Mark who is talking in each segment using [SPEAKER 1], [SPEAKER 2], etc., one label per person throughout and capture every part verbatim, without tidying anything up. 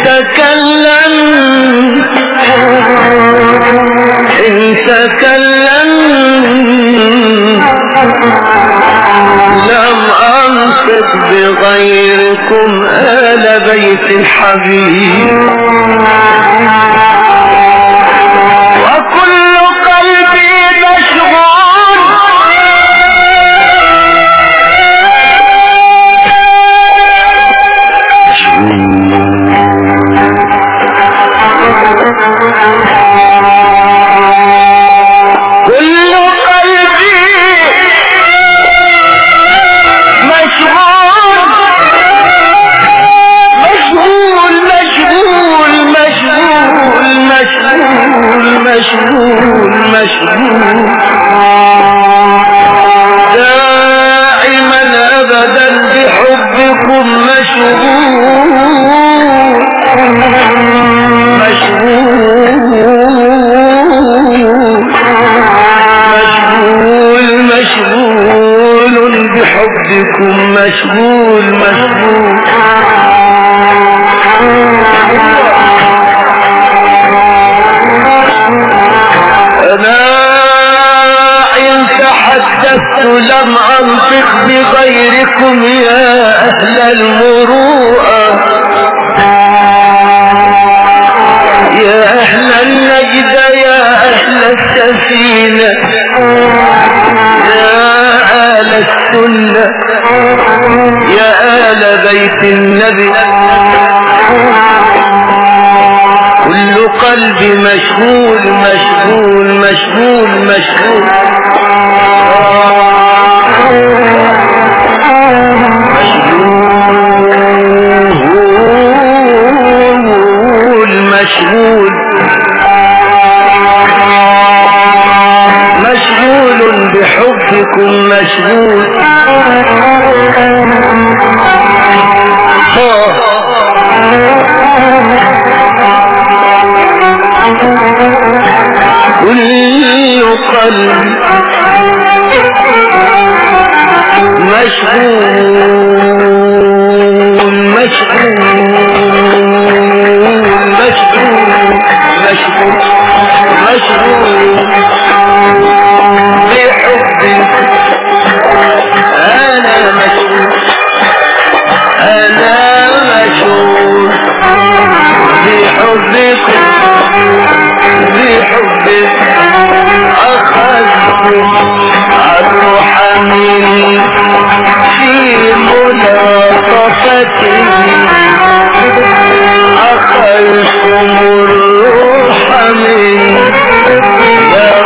[SPEAKER 1] تكلم إن تكلم لم أنطق بغيركم آل بيت الحبيب وكل قلبي مشغول كل قلبي مشغول مشغول مشغول مشغول مشغول مشغول مشغول دائما ابدا بحبكم مشغول مشغول مشغول بحبكم مشغول مشغول أنا إن تحدثت لم أنطق بغيركم يا أهل المروءة يا أهل النجد يا أهل السفينة يا آل السنة يا آل بيت النبي كل قلبي مشغول مشغول مشغول مشغول مشغول مشغول بحبكم مشغول كل قلب مشغول مشغول مشغول مشغول مشغول بحبك أنا مشغول أنا مشغول بحبك بحبك أخذت الروح مني في ملاطفتي أخذتم الروح مني يا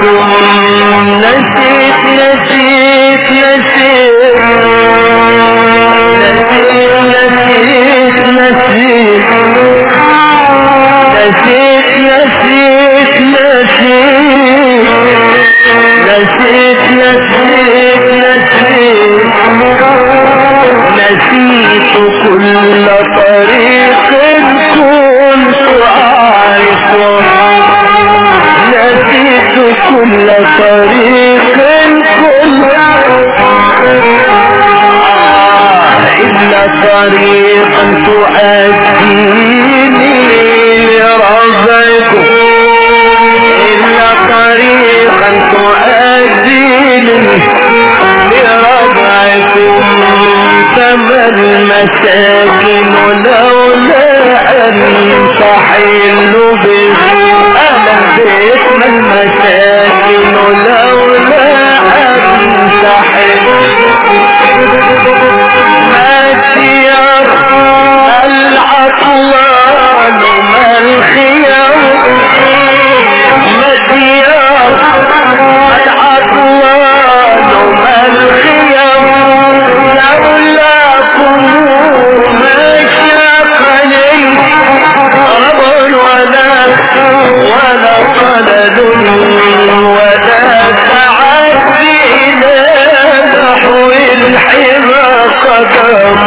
[SPEAKER 1] رضاكم نسيت نسيت نسيت نسيت نسيت نسيت نسيت نسيت نسيت نسيت نسيت نسيت كل طريق كنت أعرفه نسيت كل طريق كنت إلا طريقا تؤديني لرضاكم إلا طريقا تؤديني لرضاكم فما المساكن لولا أن تحل به أنا باسم المساكن لولا أن تحل مسير العطوان ما الخيار مسير العطوان ما الخيار لولاكم ما شاقني رب ولا ولا قلد ولا تعدي إلى نحو الحمى قدم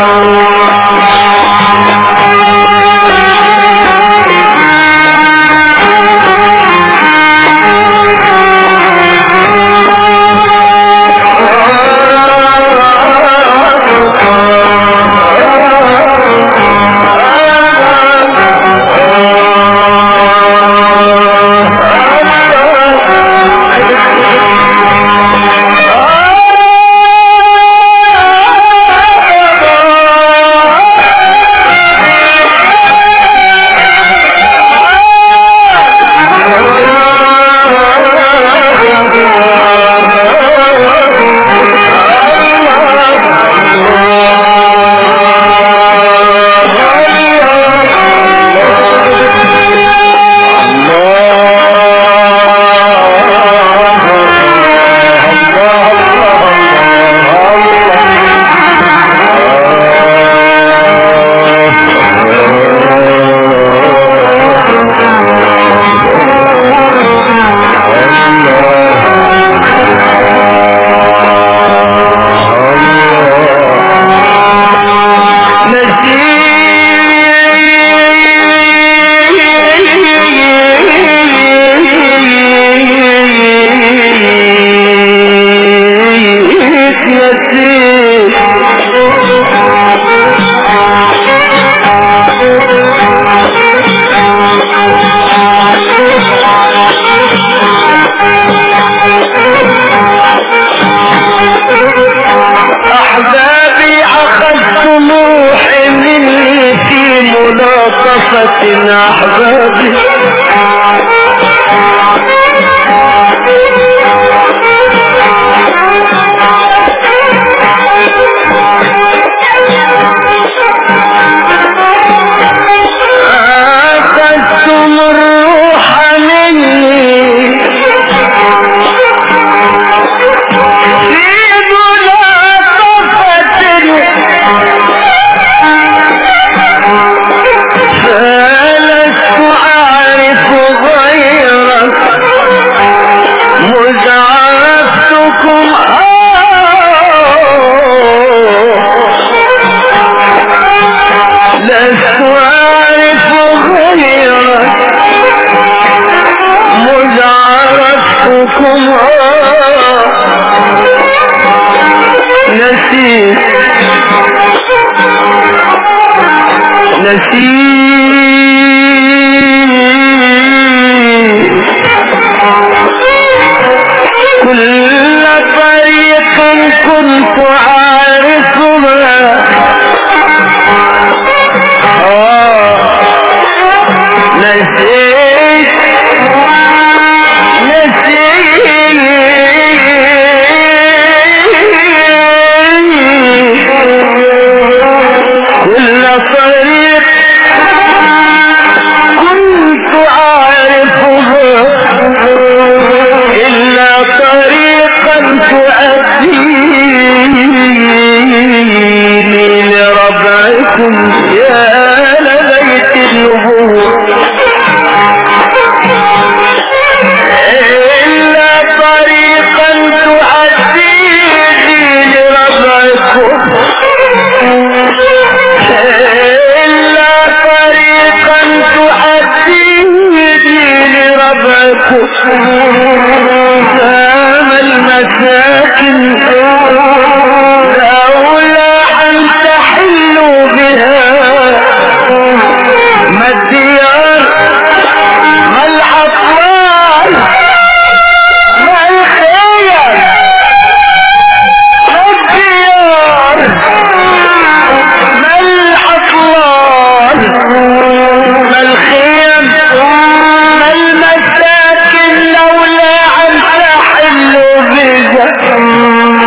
[SPEAKER 1] أحبابي أخذتم الروح مني في ملاطفة فلست أعرف غيرك مذ عرفتكم لست أعرف غيرك مذ عرفتكم نسيت نسيت كل طريق كنت عارفها آه نسيت نسيت كل طريق ما المساكن لولا أن تحلوا بها ما الديار ما الأطلال ما الخير ما الديار ما الأطلال ما الخيم ما المساكن لولا أن تحلوا بها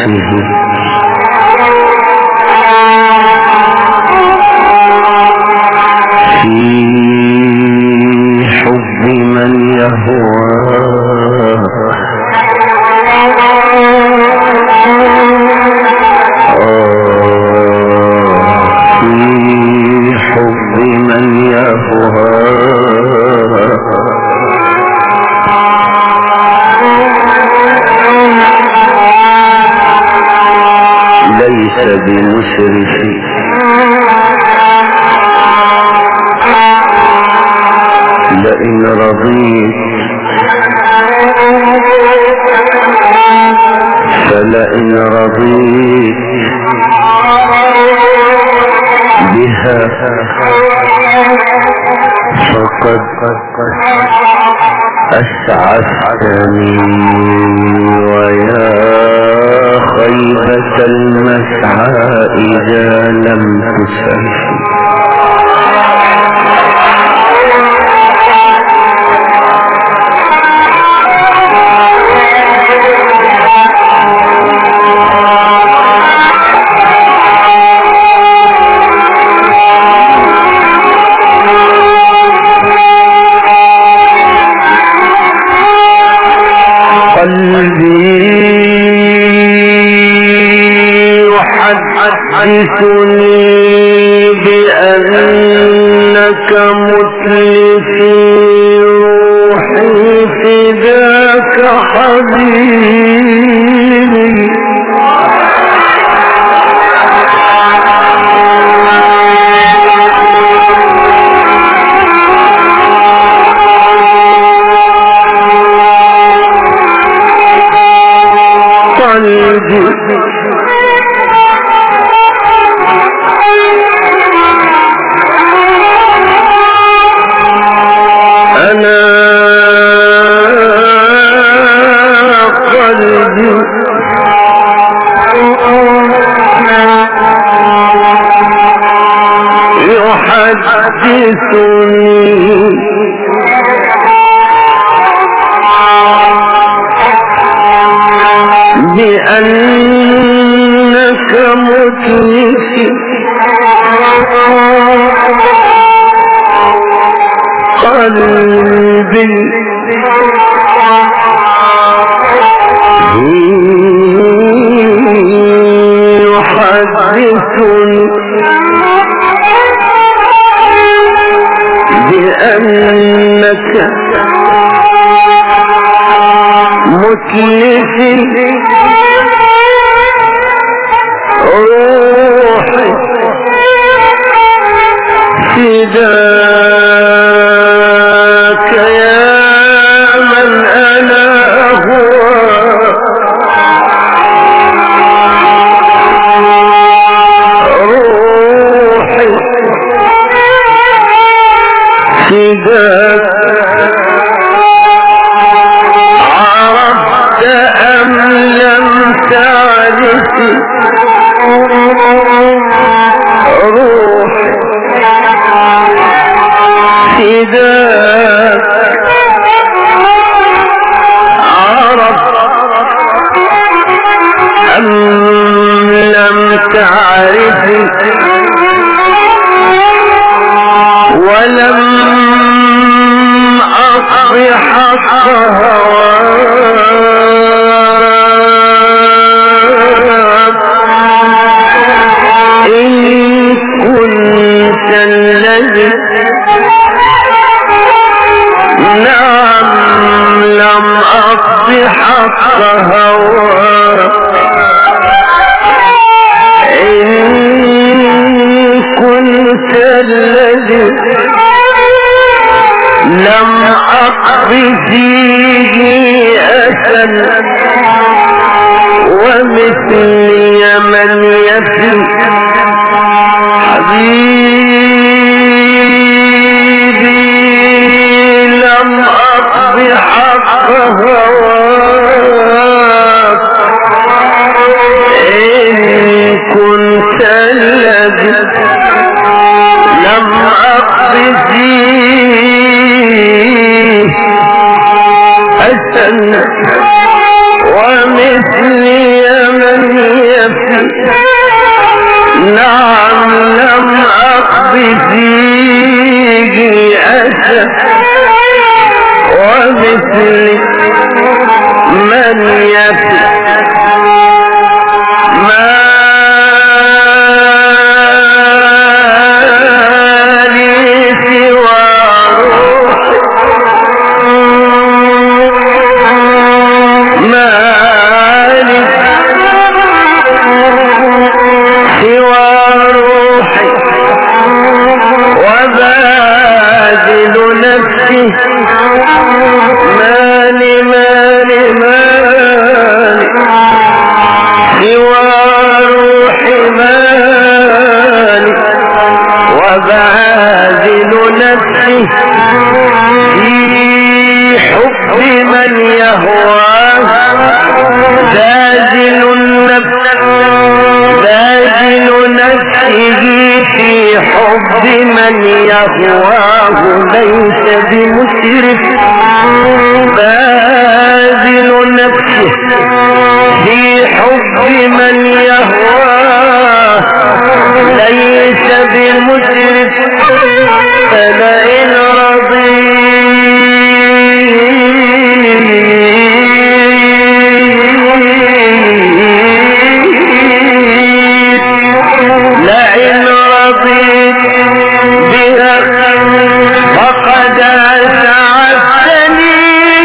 [SPEAKER 1] نفسه في حب من يهواه في حب من يهواه ليس بمسرف لئن رضيت فلئن رضيت بها فقد أسعفتني ويا خيبة المسعى إذا لم تسعفني يحدثني بأنك متلفي روحي فداك حبيبي قلبي أنا قلبي يحدثني بأنك متلفي قلبي يحدثني بأنك متلفي روحي فداك يا من أنا أهوى روحي فداك عرفت أم لم تعرف روحي فداك عرفت أم لم تعرف ولم أقض حق هواك إن كنت الذي نعم لم أقض حق هواك إن كنت الذي لم أقض فيه أسل ومثلي من يفي حبيبي لم أقض حق هواك إن كنت الذي لم أقض فيه أسل ومثلي من فيه أسف ومثل من يفي ما يهواه ليس بمسرف باذل نفسه في حب من يهواه ليس بمسرف فلئن فقد أسعدتني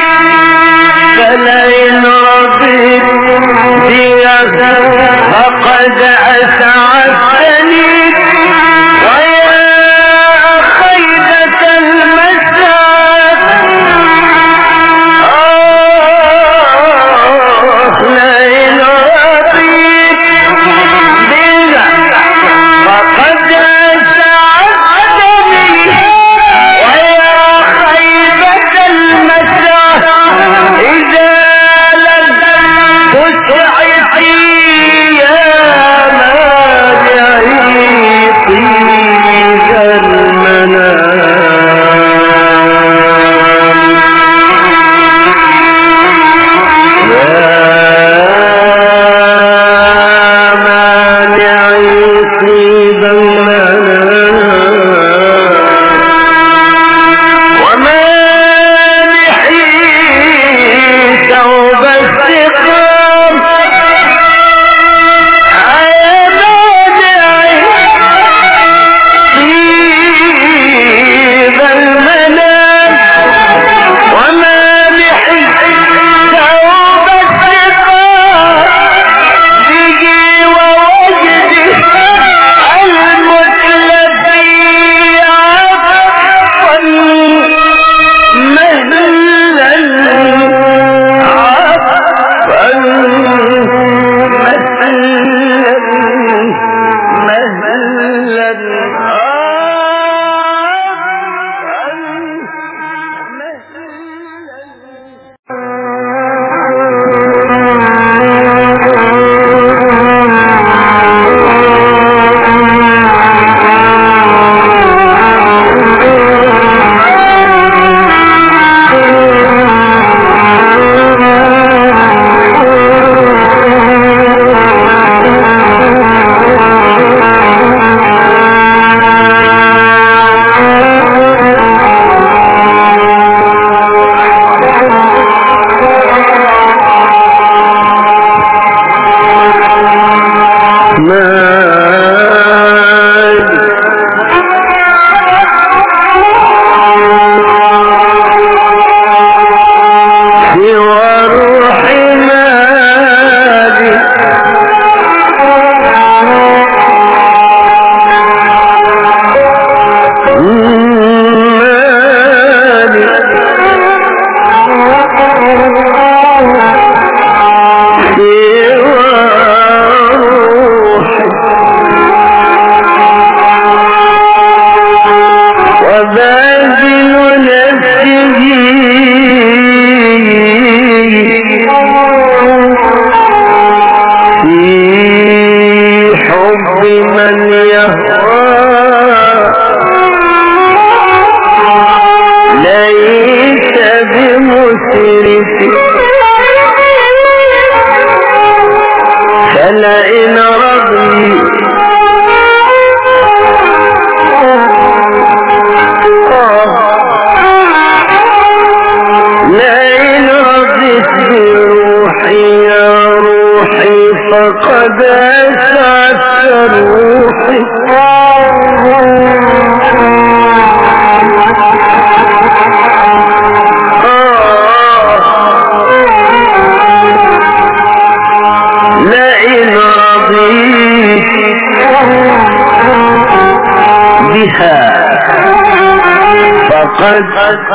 [SPEAKER 1] قد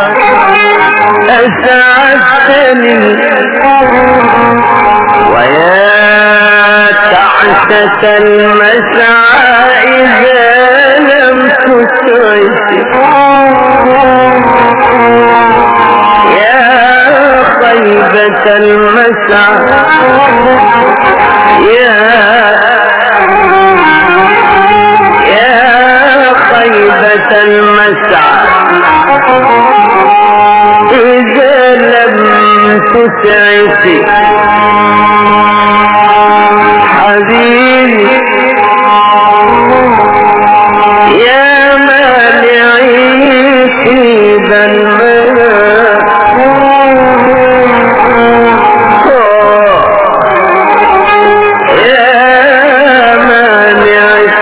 [SPEAKER 1] أسعدتني ويا تعسة المسعى إذا لم تسعد يا خيبة المسعى يا يا خيبة المسعى إذا لم تسعد حبيبي يا مانعي طيب الماء يا مانعي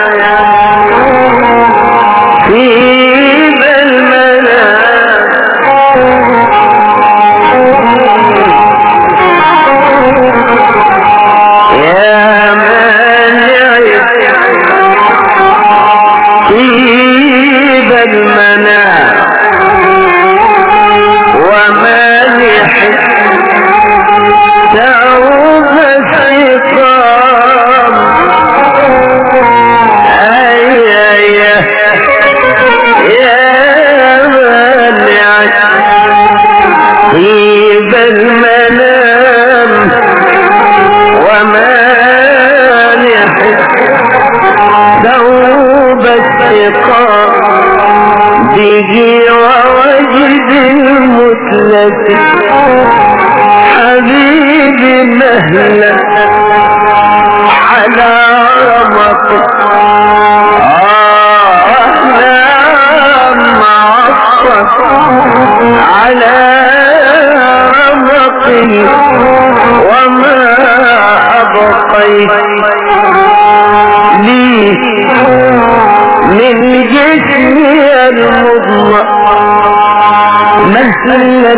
[SPEAKER 1] طيب الماء يا مانعي طيب المنام ومانح تعوب السقام أي أي يا مانع طيب المنام ومانح ثوب الثقة بيجي ووجد المثلث حبيبي مهلا على رمقك آه نعم عصفك على رمقي وما أبقيت لي من جسمي المضمى مثلا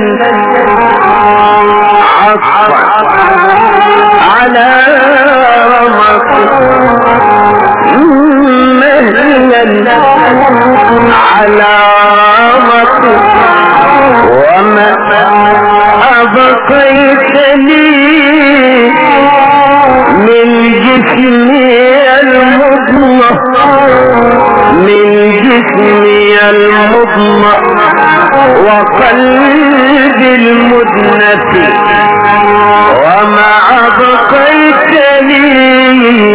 [SPEAKER 1] عطفا على رمق مهلا على رمق وما أبقيت لي من جسمي المضمى من جسمي المضمى وقلبي المدنف وما أبقيت لي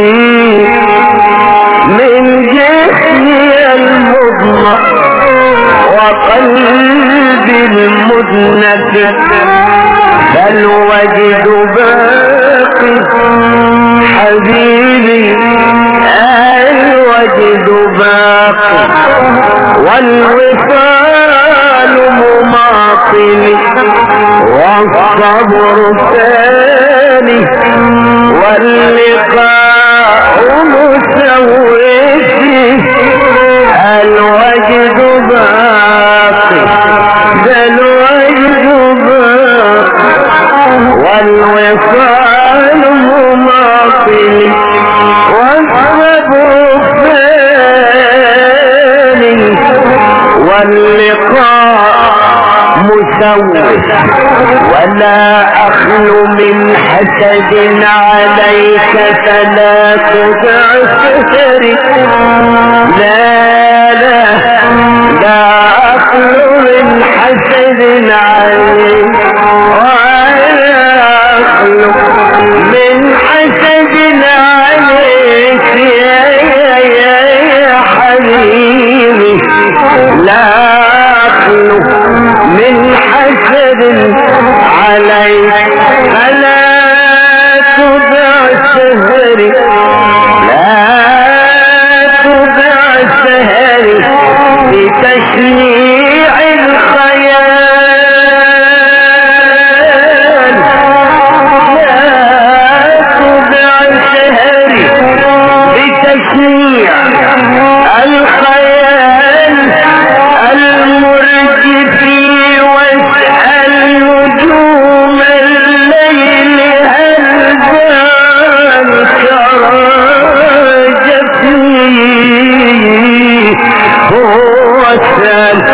[SPEAKER 1] من جسمي المضمى وقلبي المدنف فالوجد باقي حبيبي الوجد باقي والوصال مماطل والصبر ثاني واللقاء مسويتي الوجد باقي ذا الوجد باقي والوصال مماطل والصبر ثاني واللقاء مسوس ولا أخلو من حسد عليك فلا تدع سهري لا لا لا أخلو من حسد عليك ولا أخلو من حسد عليك يا يا يا يا حبيبي لا أخلو من حسد عليك فلا تدع سهري لا تدع سهري بتشنيع الخيال لا تدع سهري بتشنيع الخيال المرجف واسأل نجوم الليل هل ذلك راجتني هو السلام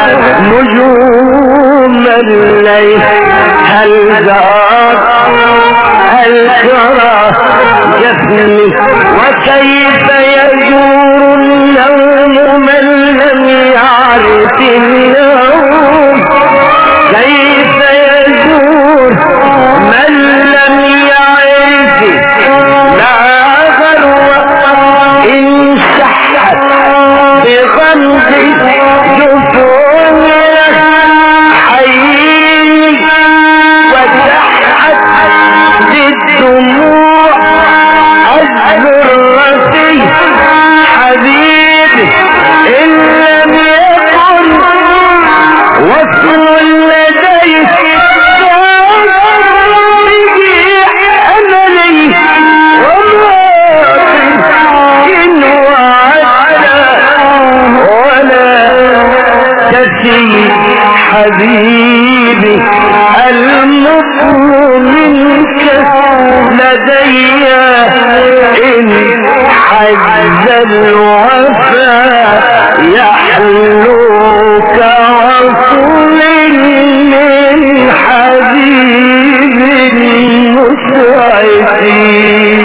[SPEAKER 1] الليل هل جار هل جرى جفني وكيف يجور النوم من لم يعرف النوم كيف يجور من لم يعرف لا غروة إن شحت بغمض جفون حيين وتحت بالدموع الذرة حبيبي إن لم يكن وصل لديك أملي وما إن وعدنا ولا تسي حبيبي المطلوب منك لدي إن حز الوفاء يحلوك وصل من حبيب المسعدين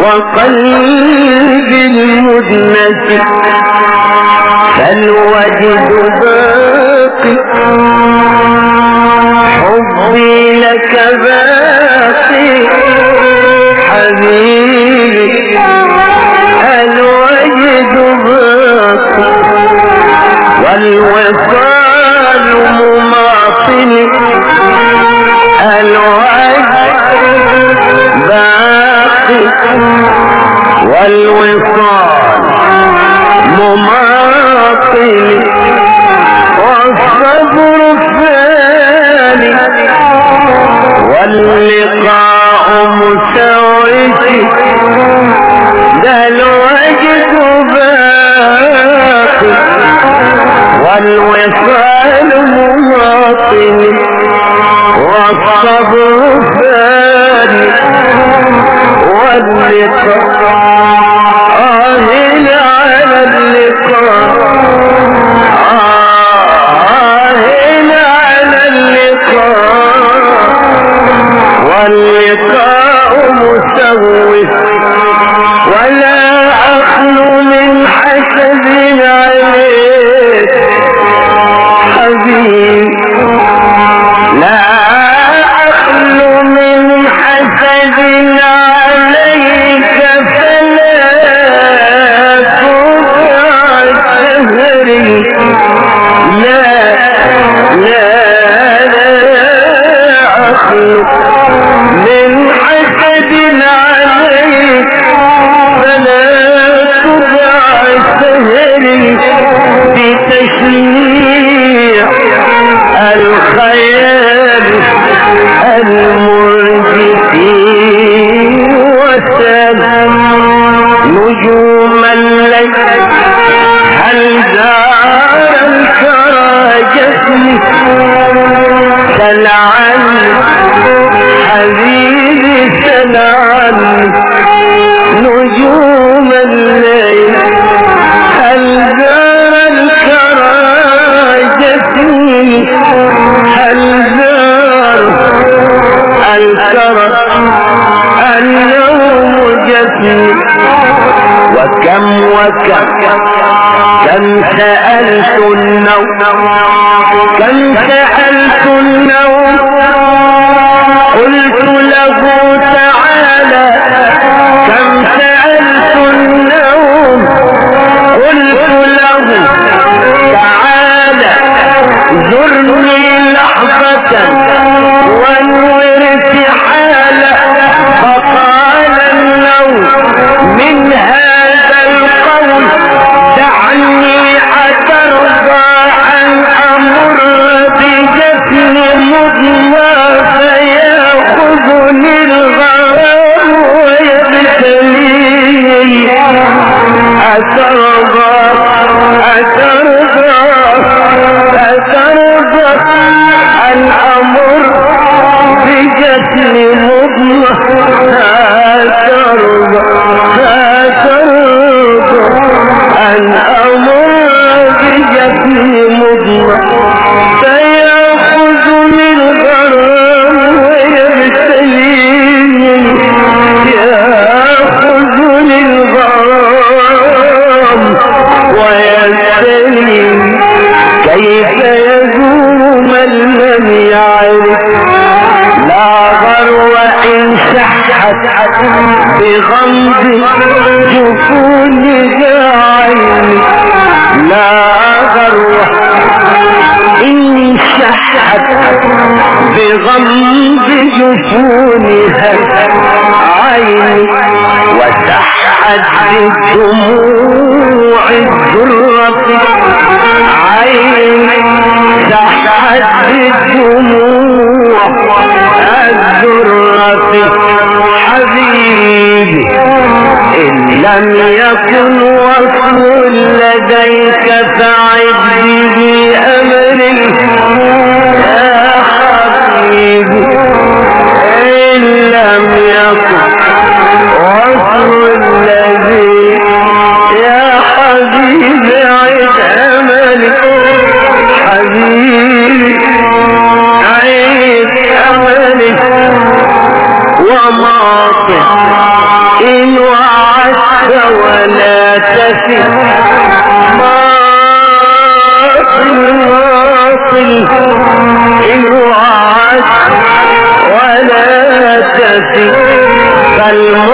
[SPEAKER 1] وقلب المدنس فالوجد باقي حبي لك باقي حبيبي الوجد باقي والوصال مماطل الوجد باقي والوصال مماطل والصبر فاني واللقاء مسوس ده الوجد باقي والوصال مماطل والصبر فاني واللقاء آهل على اللقاء آهل على اللقاء واللقاء مسوس ولا أخلو من حسد عليك حبيب لا أخلو من حسد عليك فلا تضع سهري لا لا لا أخلو من حسد عليك فلا تضع سهري بتشنيع الخيال المرجفين وسلام نجوم الليل هل دار الكرى جسمي سل عني حبيبي سل عني نجوم الليل هل دار الكرى جسمي هل دار الكرى اليوم جسمي وكم وكم كم سألت النوم كم سألت النوم قلت له تعالى كم سألت النوم قلت له تعالى زرني لحظة وانورت حالة فقال النوم من هذا القول دعني أترضى أن أمر بجسم مضمى فيأخذني الغرام ويبتليني أترضى أترضى أترضى أن أمر بجسم مضمى أترضى أترضى أن أمر بجسم مضمى فيأخذني الغرام ويبتليني يأخذني الغرام ويبتليني كيف يزور من لم يعرف لا غرو إن شحت بغمض جفونها عيني لا غرو إن شحت بغمض جفونها عيني وسحت بدموع الذرة عيني سحت بدموع الذرة حبيبي إن لم يكن وصل لديك فعد به أمري يا حبيبي إن لم يكن وصل لديك يا حبيبي عد أمري حبيبي عد أمري وماطل إن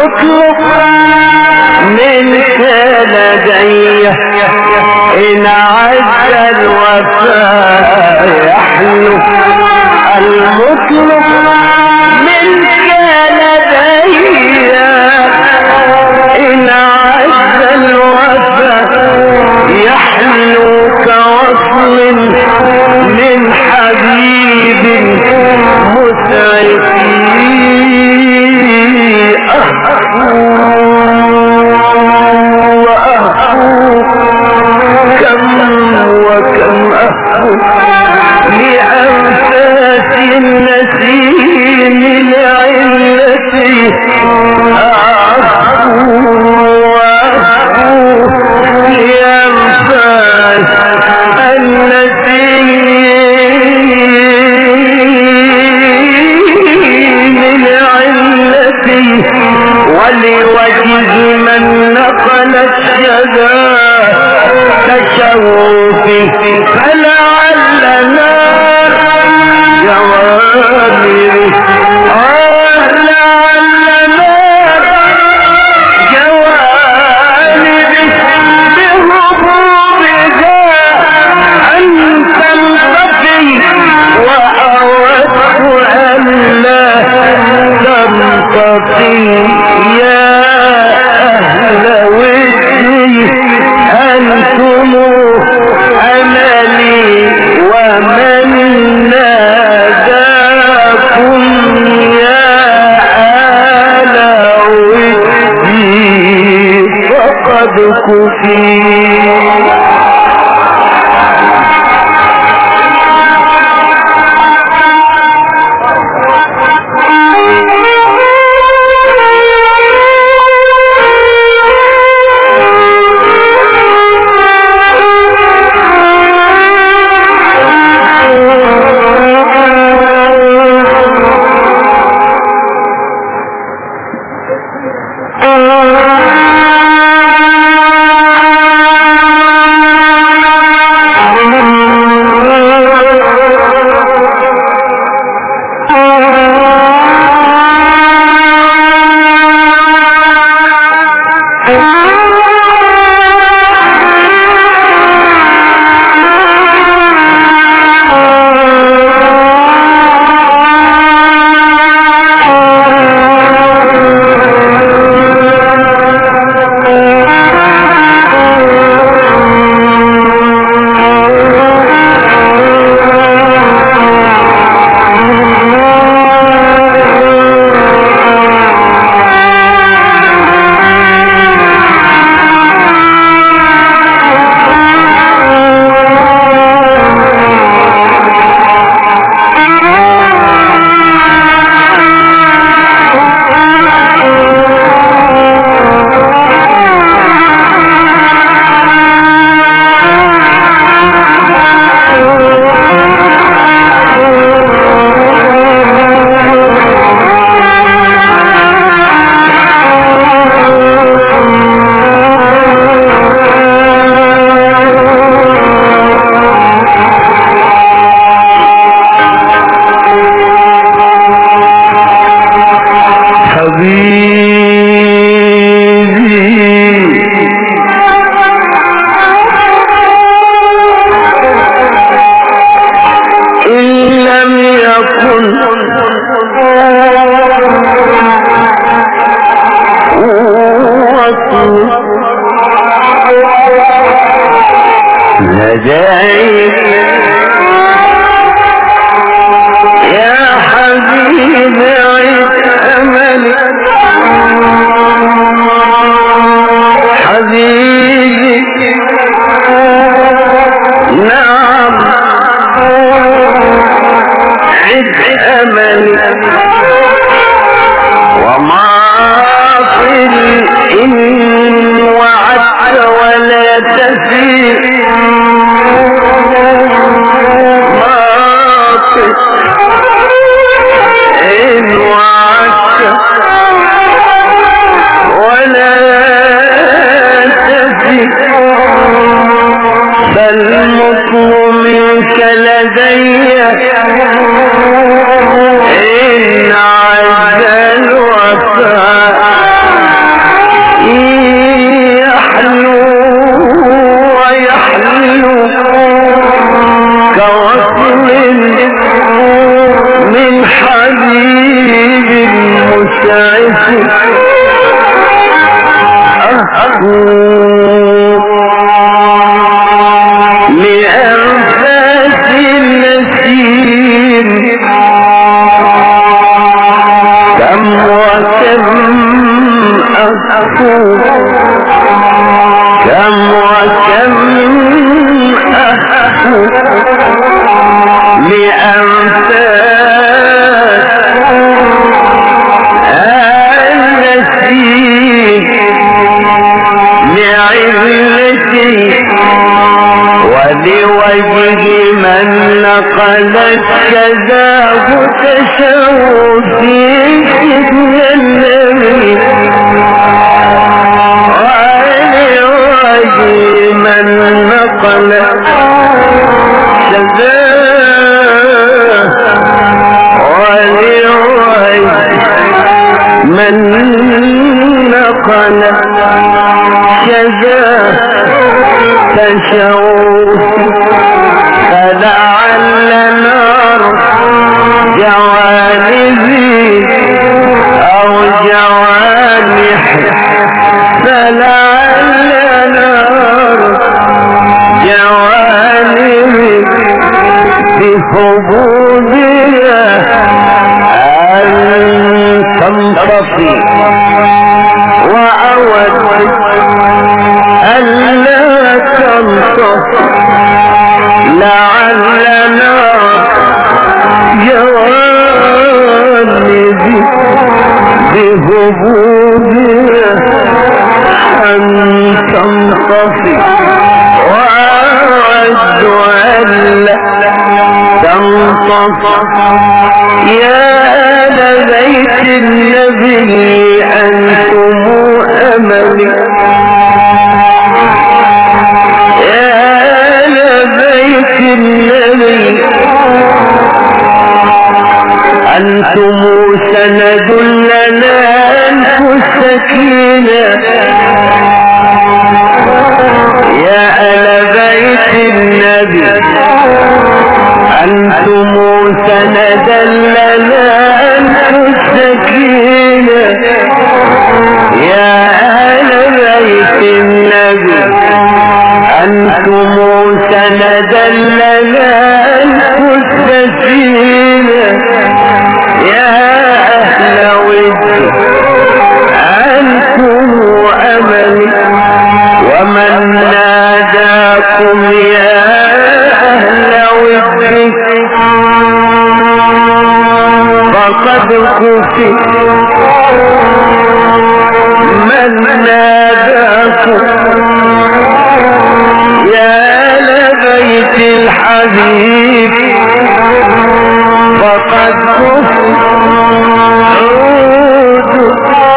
[SPEAKER 1] المطلق منك لدي إن عز الوفاء يحلو المطلق منك لدي إن عز الوفاء يحلو كوصل من حبيب مسعف لأنفاس النسيم لعلتي أعفو وأعفو لأنفاس النسيم لعلتي ولوجه من نقل الشذا تشوفي فلعلنا جوامر آه لعلنا جوامر بهبوبها أن تنطفي وأردت أن لا تنطفي يا أهل ودي أنتم أملي ومن ناداكم يا آل ودي فقد كفي إن عز الوفاء أفوق كم وكم أفوق لأمثال النسيم لعلتي ولوجه من نقل الشذاب تشوفي من النبي ولوجه من نقل الشذاب ولوجه من نقل الشذاب تشوف فلعل نار جوانبي او جوانح فلعل نار جوانبي بحبوبها ان تنطفي واود ألا تنطفي لعلنا جوانبي بهبوبها أن تنطفي وأعد ألا تنطفي يا آل بيت النبي أنتم أملي أنتم سند لنا أنفس سكينة يا أهل بيت النبي أنتم سندا لنا أنفس سكينة يا أهل بيت النبي أنتم سندا لنا أنفس سكينة يا أهل ودي أنتم أملي ومن ناداكم يا أهل ودي فقد كفي من ناداكم يا أهل بيت الحبيب فقد كفي عودوا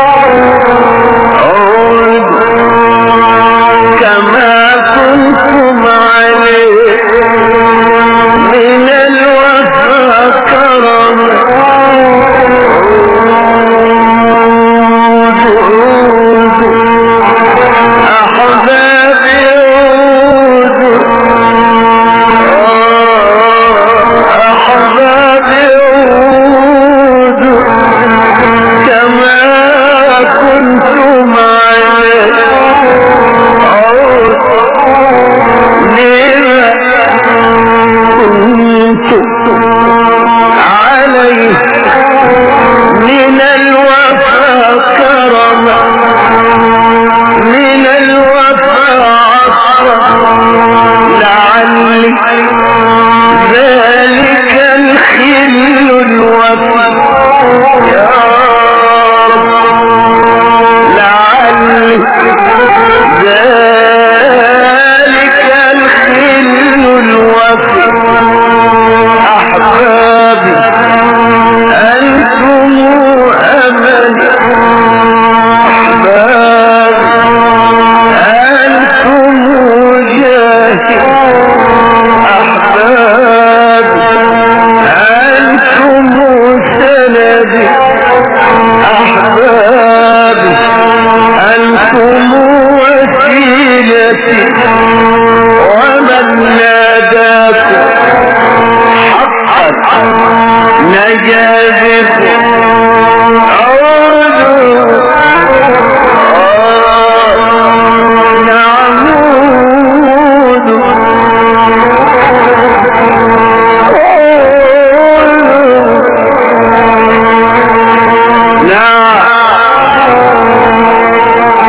[SPEAKER 1] عودوا كما كنتم عليه من الوفا كرم أحبابي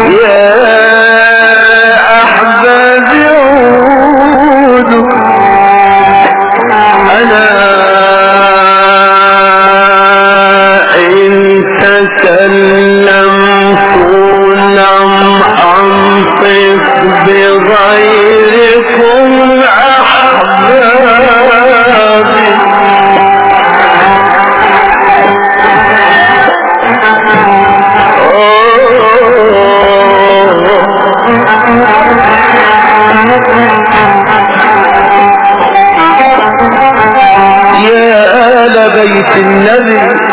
[SPEAKER 1] بيت النبي